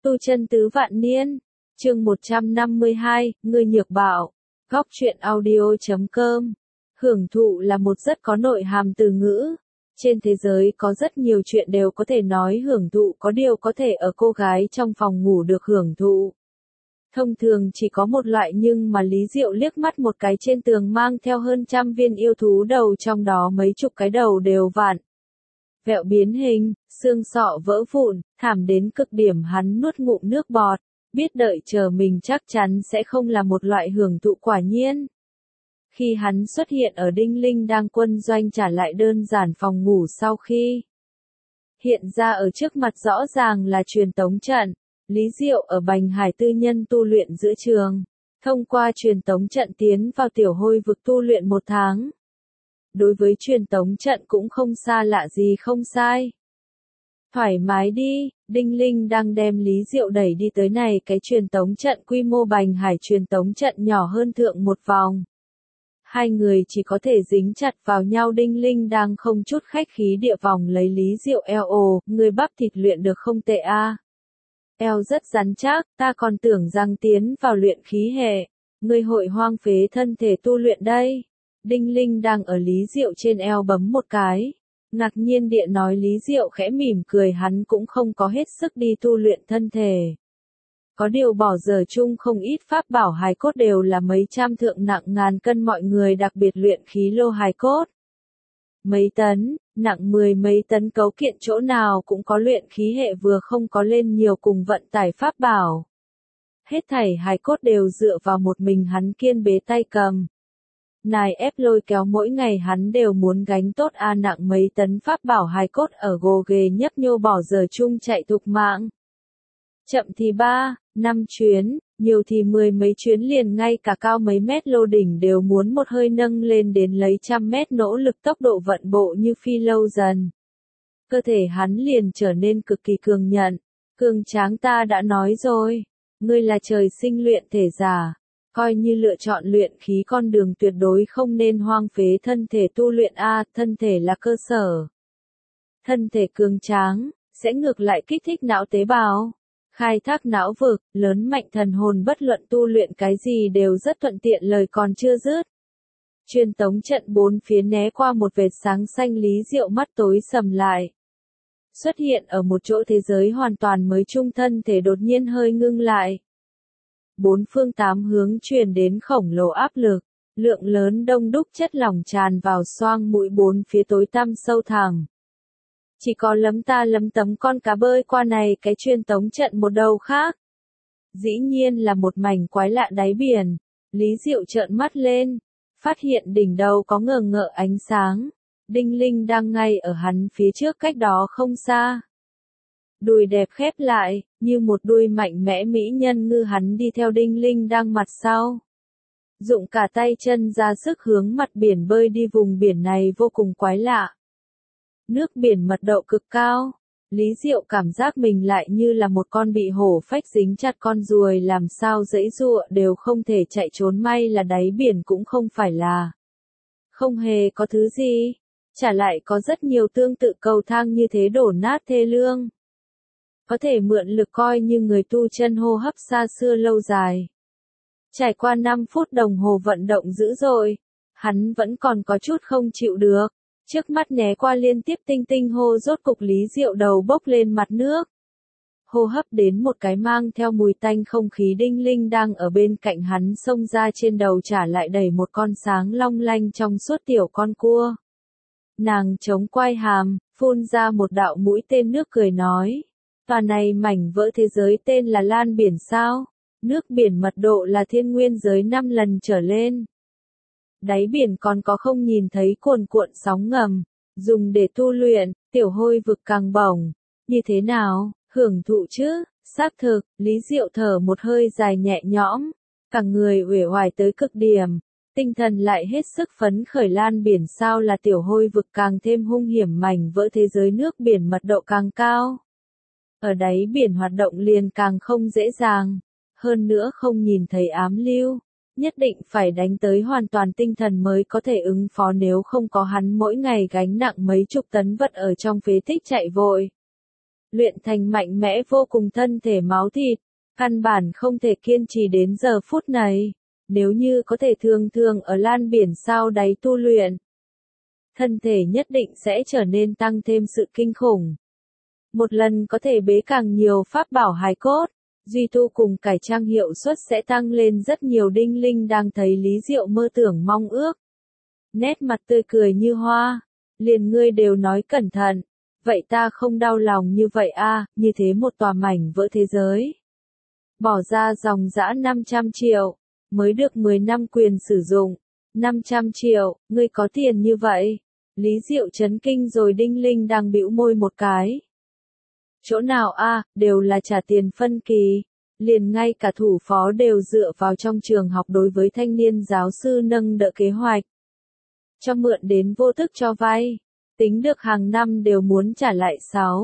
Tu chân tứ vạn niên, chương 152, người nhược bạo, góc truyện audio.com. Hưởng thụ là một rất có nội hàm từ ngữ. Trên thế giới có rất nhiều chuyện đều có thể nói hưởng thụ, có điều có thể ở cô gái trong phòng ngủ được hưởng thụ. Thông thường chỉ có một loại, nhưng mà Lý Diệu liếc mắt một cái trên tường mang theo hơn trăm viên yêu thú đầu, trong đó mấy chục cái đầu đều vặn vẹo biến hình, xương sọ vỡ vụn, thảm đến cực điểm. Hắn nuốt ngụm nước bọt, biết đợi chờ mình chắc chắn sẽ không là một loại hưởng thụ. Quả nhiên, khi hắn xuất hiện ở Đinh Linh đang quân doanh trả lại đơn giản phòng ngủ, sau khi hiện ra ở trước mặt rõ ràng là truyền tống trận. Lý Diệu ở Bành Hải tư nhân tu luyện giữa trường, thông qua truyền tống trận tiến vào tiểu hôi vực tu luyện 1 tháng. Đối với truyền tống trận cũng không xa lạ gì, không sai. Thoải mái đi, Đinh Linh đang đem Lý Diệu đẩy đi tới này cái truyền tống trận quy mô Bành Hải truyền tống trận nhỏ hơn thượng một vòng. Hai người chỉ có thể dính chặt vào nhau. Đinh Linh đang không chút khách khí địa vòng lấy Lý Diệu eo. Ồ, người bắp thịt luyện được không tệ a. Eo rất rắn chắc, ta còn tưởng rằng tiến vào luyện khí hệ, người hội hoang phế thân thể tu luyện đây. Đinh Linh đang ở Lý Diệu trên eo bấm một cái, ngạc nhiên địa nói. Lý Diệu khẽ mỉm cười, hắn cũng không có hết sức đi tu luyện thân thể. Có điều bỏ giờ chung không ít pháp bảo hài cốt đều là mấy trăm thượng nặng ngàn cân, mọi người đặc biệt luyện khí lô hài cốt. Mấy tấn, nặng 10 mấy tấn cấu kiện, chỗ nào cũng có luyện khí hệ vừa không có lên nhiều cùng vận tải pháp bảo. Hết thảy hài cốt đều dựa vào một mình hắn kiên bế tay cầm. Nài ép lôi kéo mỗi ngày hắn đều muốn gánh tốt nặng mấy tấn pháp bảo hài cốt ở gồ ghề nhấp nhô, bỏ giờ chung chạy thục mạng. Chậm thì 3, 5 chuyến, nhiều thì 10 mấy chuyến liền, ngay cả cao mấy mét lô đỉnh đều muốn một hơi nâng lên đến lấy trăm mét, nỗ lực tốc độ vận bộ như phi lâu dần. Cơ thể hắn liền trở nên cực kỳ cường nhận, cường tráng. Ta đã nói rồi, ngươi là trời sinh luyện thể giả. Coi như lựa chọn luyện khí con đường, tuyệt đối không nên hoang phế thân thể tu luyện thân thể là cơ sở. Thân thể cường tráng, sẽ ngược lại kích thích não tế bào, khai thác não vực, lớn mạnh thần hồn, bất luận tu luyện cái gì đều rất thuận tiện. Lời còn chưa dứt, truyền tống trận bốn phía né qua một vệt sáng xanh. Lý Diệu mắt tối sầm lại, xuất hiện ở một chỗ thế giới hoàn toàn mới. Trung thân thể đột nhiên hơi ngưng lại. Bốn phương tám hướng truyền đến khổng lồ áp lực, lượng lớn đông đúc chất lỏng tràn vào xoang mũi, bốn phía tối tăm sâu thẳm. Chỉ có lấm ta lấm tấm con cá bơi qua này cái truyền tống trận một đầu khác. Dĩ nhiên là một mảnh quái lạ đáy biển. Lý Diệu trợn mắt lên, phát hiện đỉnh đầu có ngờ ngợ ánh sáng. Đinh Linh đang ngay ở hắn phía trước, cách đó không xa. Đùi đẹp khép lại, như một đuôi mạnh mẽ mỹ nhân ngư. Hắn đi theo Đinh Linh đang mặt sau, dụng cả tay chân ra sức hướng mặt biển bơi đi. Vùng biển này vô cùng quái lạ. Nước biển mật độ cực cao. Lý Diệu cảm giác mình lại như là một con bị hổ phách dính chặt con ruồi, làm sao giãy giụa đều không thể chạy trốn. May là đáy biển cũng không phải là không hề có thứ gì, trả lại có rất nhiều tương tự cầu thang như thế, đổ nát thê lương. Có thể mượn lực coi như người tu chân hô hấp xa xưa lâu dài. Trải qua 5 phút đồng hồ vận động dữ dội, hắn vẫn còn có chút không chịu được. Trước mắt né qua liên tiếp tinh tinh hô, rốt cục Lý Diệu đầu bốc lên mặt nước. Hô hấp đến một cái mang theo mùi tanh không khí. Đinh Linh đang ở bên cạnh hắn xông ra, trên đầu trả lại đẩy một con sáng long lanh trong suốt tiểu con cua. Nàng chống quai hàm, phun ra một đạo mũi tên nước, cười nói. Tòa này mảnh vỡ thế giới tên là Lan Biển sao? Nước biển mật độ là thiên nguyên giới 5 lần trở lên. Đáy biển còn có không nhìn thấy cuồn cuộn sóng ngầm, dùng để tu luyện, tiểu hôi vực càng bổng. Như thế nào, hưởng thụ chứ? Xác thực, Lý Diệu thở một hơi dài nhẹ nhõm, cả người uể oải tới cực điểm, tinh thần lại hết sức phấn khởi. Lan biển sao là tiểu hôi vực càng thêm hung hiểm, mảnh vỡ thế giới nước biển mật độ càng cao. Ở đáy biển hoạt động liền càng không dễ dàng, hơn nữa không nhìn thấy ám lưu. Nhất định phải đánh tới hoàn toàn tinh thần mới có thể ứng phó, nếu không có hắn mỗi ngày gánh nặng mấy chục tấn vật ở trong phế tích chạy vội. luyện thành mạnh mẽ vô cùng thân thể máu thịt, căn bản không thể kiên trì đến giờ phút này. Nếu như có thể thường thường ở lan biển sao đáy tu luyện, thân thể nhất định sẽ trở nên tăng thêm sự kinh khủng. Một lần có thể bế càng nhiều pháp bảo hài cốt, duy tu cùng cải trang hiệu suất sẽ tăng lên rất nhiều. Đinh Linh đang thấy Lý Diệu mơ tưởng mong ước. Nét mặt tươi cười như hoa, liền ngươi đều nói cẩn thận, vậy ta không đau lòng như vậy a, như thế một tòa mảnh vỡ thế giới. Bỏ ra dòng dã 500 triệu, mới được 10 năm quyền sử dụng. 500 triệu, ngươi có tiền như vậy? Lý Diệu chấn kinh rồi. Đinh Linh đang bĩu môi một cái. Chỗ nào a, đều là trả tiền phân kỳ. Liền ngay cả thủ phó đều dựa vào trong trường học đối với thanh niên giáo sư nâng đỡ kế hoạch. Cho mượn đến vô thức cho vay. Tính được hàng năm đều muốn trả lại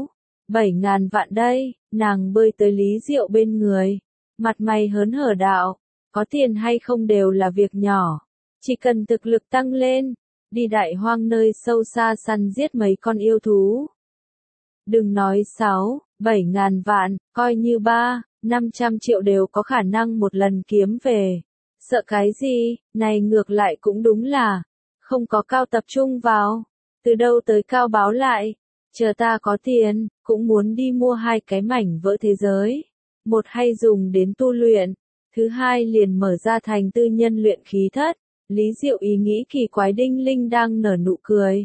7 ngàn vạn đây. Nàng bơi tới Lý Diệu bên người. Mặt mày hớn hở đạo. Có tiền hay không đều là việc nhỏ. Chỉ cần thực lực tăng lên. Đi đại hoang nơi sâu xa săn giết mấy con yêu thú. Đừng nói 7 ngàn vạn, coi như 500 triệu đều có khả năng một lần kiếm về. Sợ cái gì, này ngược lại cũng đúng là, không có cao tập trung vào. Từ đâu tới cao báo lại, chờ ta có tiền, cũng muốn đi mua 2 cái mảnh vỡ thế giới. Một hay dùng đến tu luyện, thứ hai liền mở ra thành tư nhân luyện khí thất. Lý Diệu ý nghĩ kỳ quái. Đinh Linh đang nở nụ cười.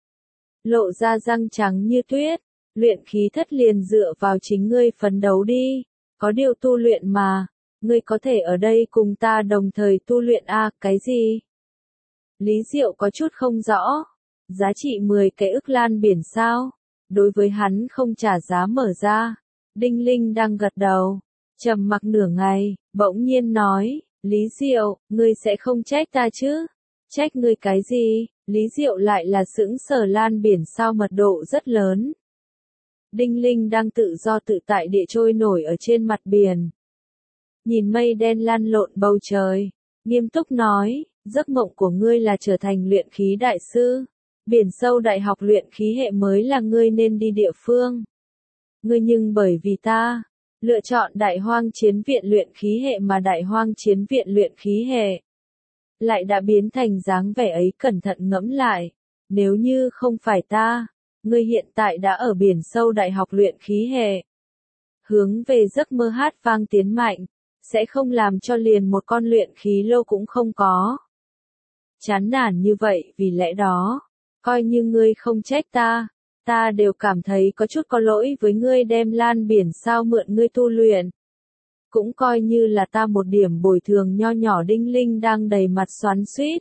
Lộ ra răng trắng như tuyết. Luyện khí thất liền dựa vào chính ngươi phấn đấu đi. Có điều tu luyện mà. Ngươi có thể ở đây cùng ta đồng thời tu luyện a, cái gì? Lý Diệu có chút không rõ. Giá trị 10 cái ức lan biển sao? Đối với hắn không trả giá mở ra. Đinh Linh đang gật đầu. Trầm mặc nửa ngày, bỗng nhiên nói. Lý Diệu, ngươi sẽ không trách ta chứ? Trách ngươi cái gì? Lý Diệu lại là sững sờ. Lan biển sao mật độ rất lớn. Đinh Linh đang tự do tự tại địa trôi nổi ở trên mặt biển. Nhìn mây đen lăn lộn bầu trời, nghiêm túc nói, giấc mộng của ngươi là trở thành luyện khí đại sư. Biển sâu đại học luyện khí hệ mới là ngươi nên đi địa phương. Ngươi nhưng bởi vì ta, lựa chọn đại hoang chiến viện luyện khí hệ mà đại hoang chiến viện luyện khí hệ lại đã biến thành dáng vẻ ấy. Cẩn thận ngẫm lại, nếu như không phải ta, ngươi hiện tại đã ở biển sâu đại học luyện khí hệ. Hướng về giấc mơ hát vang tiến mạnh, sẽ không làm cho liền một con luyện khí lô cũng không có. Chán nản như vậy, vì lẽ đó, coi như ngươi không trách ta, ta đều cảm thấy có chút có lỗi với ngươi đem lan biển sao mượn ngươi tu luyện. Cũng coi như là ta một điểm bồi thường nho nhỏ. Đinh Linh đang đầy mặt xoắn xuýt.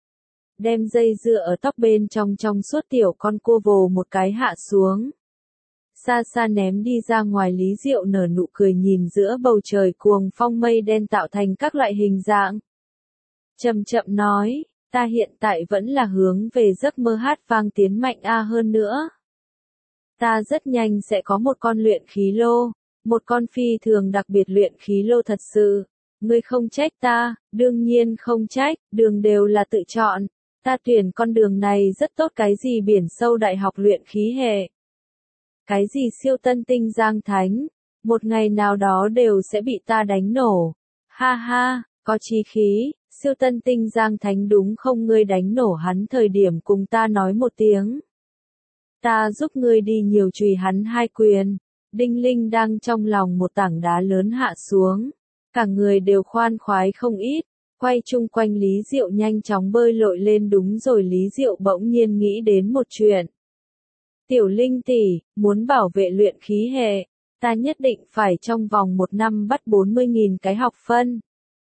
Đem dây dựa ở tóc bên trong suốt tiểu con cua vồ một cái hạ xuống. Xa xa ném đi ra ngoài. Lý Diệu nở nụ cười nhìn giữa bầu trời cuồng phong mây đen tạo thành các loại hình dạng. Chậm chậm nói, ta hiện tại vẫn là hướng về giấc mơ hát vang tiến mạnh a hơn nữa. Ta rất nhanh sẽ có một con luyện khí lô, một con phi thường đặc biệt luyện khí lô thật sự. Ngươi không trách ta, đương nhiên không trách, đường đều là tự chọn. Ta tuyển con đường này rất tốt. Cái gì biển sâu đại học luyện khí hệ? Cái gì siêu tân tinh Giang Thánh? Một ngày nào đó đều sẽ bị ta đánh nổ. Ha ha, có chí khí, siêu tân tinh Giang Thánh đúng không? Ngươi đánh nổ hắn thời điểm cùng ta nói một tiếng. Ta giúp ngươi đi nhiều chùy hắn 2 quyền. Đinh Linh đang trong lòng một tảng đá lớn hạ xuống. Cả người đều khoan khoái không ít. Quay chung quanh Lý Diệu nhanh chóng bơi lội lên. Đúng rồi. Lý Diệu bỗng nhiên nghĩ đến một chuyện. Tiểu Linh tỷ, muốn bảo vệ luyện khí hệ, ta nhất định phải trong vòng 1 năm bắt 40.000 cái học phân.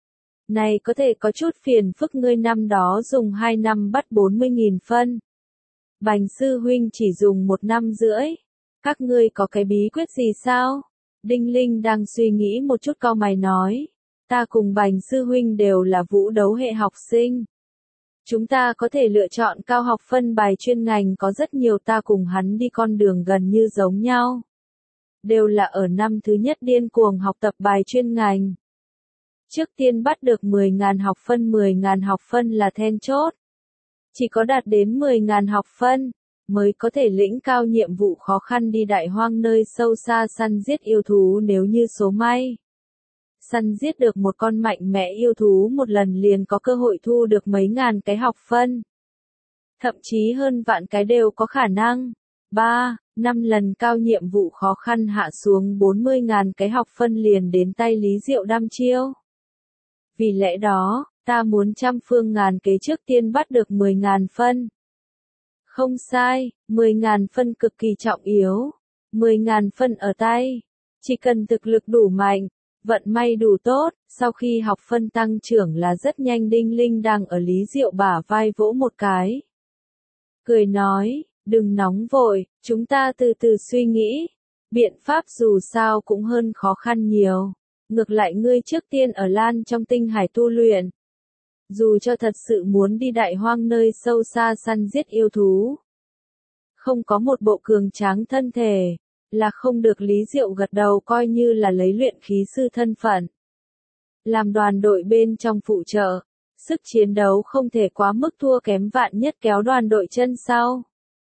Này có thể có chút phiền phức. Ngươi năm đó dùng 2 năm bắt 40.000 phân. Bành sư huynh chỉ dùng 1 năm rưỡi. Các ngươi có cái bí quyết gì sao? Đinh Linh đang suy nghĩ một chút cau mày nói. Ta cùng Bành sư huynh đều là vũ đấu hệ học sinh. Chúng ta có thể lựa chọn cao học phân bài chuyên ngành có rất nhiều. Ta cùng hắn đi con đường gần như giống nhau. Đều là ở năm thứ nhất điên cuồng học tập bài chuyên ngành. Trước tiên bắt được 10.000 học phân. 10.000 học phân là then chốt. Chỉ có đạt đến 10.000 học phân, mới có thể lĩnh cao nhiệm vụ khó khăn đi đại hoang nơi sâu xa săn giết yêu thú. Nếu như số may săn giết được một con mạnh mẽ yêu thú một lần liền có cơ hội thu được mấy ngàn cái học phân. Thậm chí hơn vạn cái đều có khả năng. 3, 5 lần cao nhiệm vụ khó khăn hạ xuống 40.000 cái học phân liền đến tay Lý Diệu đăm chiêu. Vì lẽ đó, ta muốn trăm phương ngàn kế trước tiên bắt được 10.000 phân. Không sai, 10.000 phân cực kỳ trọng yếu. 10.000 phân ở tay. Chỉ cần thực lực đủ mạnh, vận may đủ tốt, sau khi học phân tăng trưởng là rất nhanh. Đinh Linh đang ở Lý Diệu bả vai vỗ một cái. Cười nói, đừng nóng vội, chúng ta từ từ suy nghĩ. Biện pháp dù sao cũng hơn khó khăn nhiều. Ngược lại ngươi trước tiên ở Lan trong tinh hải tu luyện. Dù cho thật sự muốn đi đại hoang nơi sâu xa săn giết yêu thú, không có một bộ cường tráng thân thể, là không được. Lý Diệu gật đầu coi như là lấy luyện khí sư thân phận. Làm đoàn đội bên trong phụ trợ, sức chiến đấu không thể quá mức thua kém, vạn nhất kéo đoàn đội chân sau.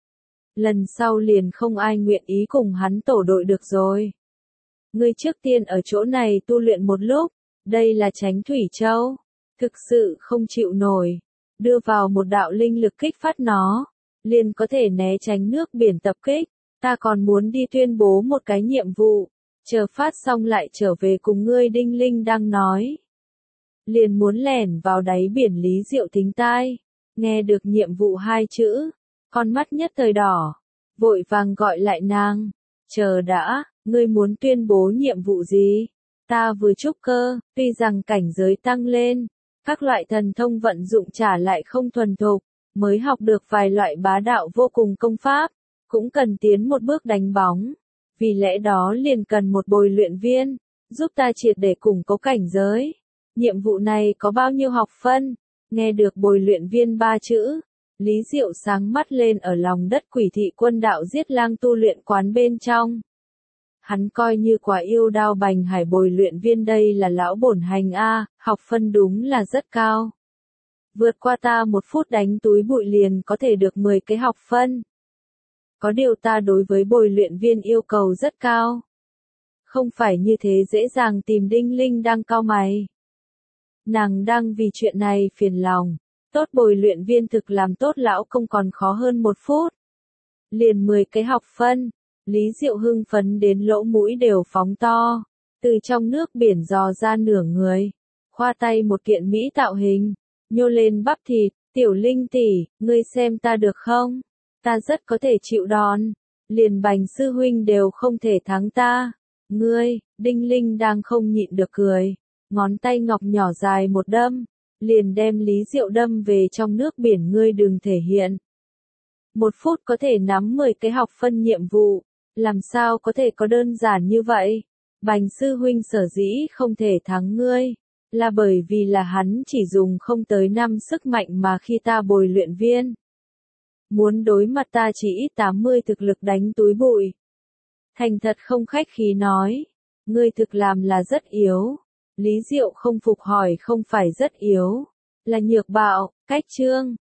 Lần sau liền không ai nguyện ý cùng hắn tổ đội được rồi. Ngươi trước tiên ở chỗ này tu luyện một lúc, đây là Chánh Thủy Châu. Thực sự không chịu nổi, đưa vào một đạo linh lực kích phát nó, liền có thể né tránh nước biển tập kích. Ta còn muốn đi tuyên bố một cái nhiệm vụ, chờ phát xong lại trở về cùng ngươi. Đinh Linh đang nói, liền muốn lẻn vào đáy biển. Lý Diệu thính tai, nghe được nhiệm vụ hai chữ, con mắt nhất thời đỏ, vội vàng gọi lại nàng. Chờ đã, ngươi muốn tuyên bố nhiệm vụ gì? Ta vừa trúc cơ, tuy rằng cảnh giới tăng lên, các loại thần thông vận dụng trả lại không thuần thục, mới học được vài loại bá đạo vô cùng công pháp, cũng cần tiến một bước đánh bóng. Vì lẽ đó liền cần một bồi luyện viên, giúp ta triệt để củng cố cảnh giới. Nhiệm vụ này có bao nhiêu học phân? Nghe được bồi luyện viên ba chữ, Lý Diệu sáng mắt lên. Ở lòng đất Quỷ Thị Quân Đạo Giết Lang tu luyện quán bên trong, hắn coi như quả yêu đao bành hải bồi luyện viên đây là lão bổn hành a, học phân đúng là rất cao. Vượt qua ta 1 phút đánh túi bụi liền có thể được 10 cái học phân. Có điều ta đối với bồi luyện viên yêu cầu rất cao. Không phải như thế dễ dàng tìm. Đinh Linh đang cau mày. Nàng đang vì chuyện này phiền lòng. Tốt, bồi luyện viên thực làm tốt lão công còn khó hơn 1 phút. Liền 10 cái học phân. Lý Diệu hưng phấn đến lỗ mũi đều phóng to. Từ trong nước biển dò ra nửa người. Khoa tay một kiện mỹ tạo hình. Nhô lên bắp thịt. Tiểu Linh tỷ, ngươi xem ta được không? Ta rất có thể chịu đòn. Liền Bành sư huynh đều không thể thắng ta. Ngươi, Đinh Linh đang không nhịn được cười. Ngón tay ngọc nhỏ dài một đâm. Liền đem Lý Diệu đâm về trong nước biển. Ngươi đừng thể hiện. 1 phút có thể nắm 10 cái học phân nhiệm vụ. Làm sao có thể có đơn giản như vậy? Bành sư huynh sở dĩ không thể thắng ngươi, là bởi vì là hắn chỉ dùng không tới 5 sức mạnh mà khi ta bồi luyện viên. Muốn đối mặt ta chỉ ít 80 thực lực đánh túi bụi. Thành thật không khách khí nói, ngươi thực làm là rất yếu. Lý Diệu không phục hỏi, không phải rất yếu, là nhược bạo. Cách chương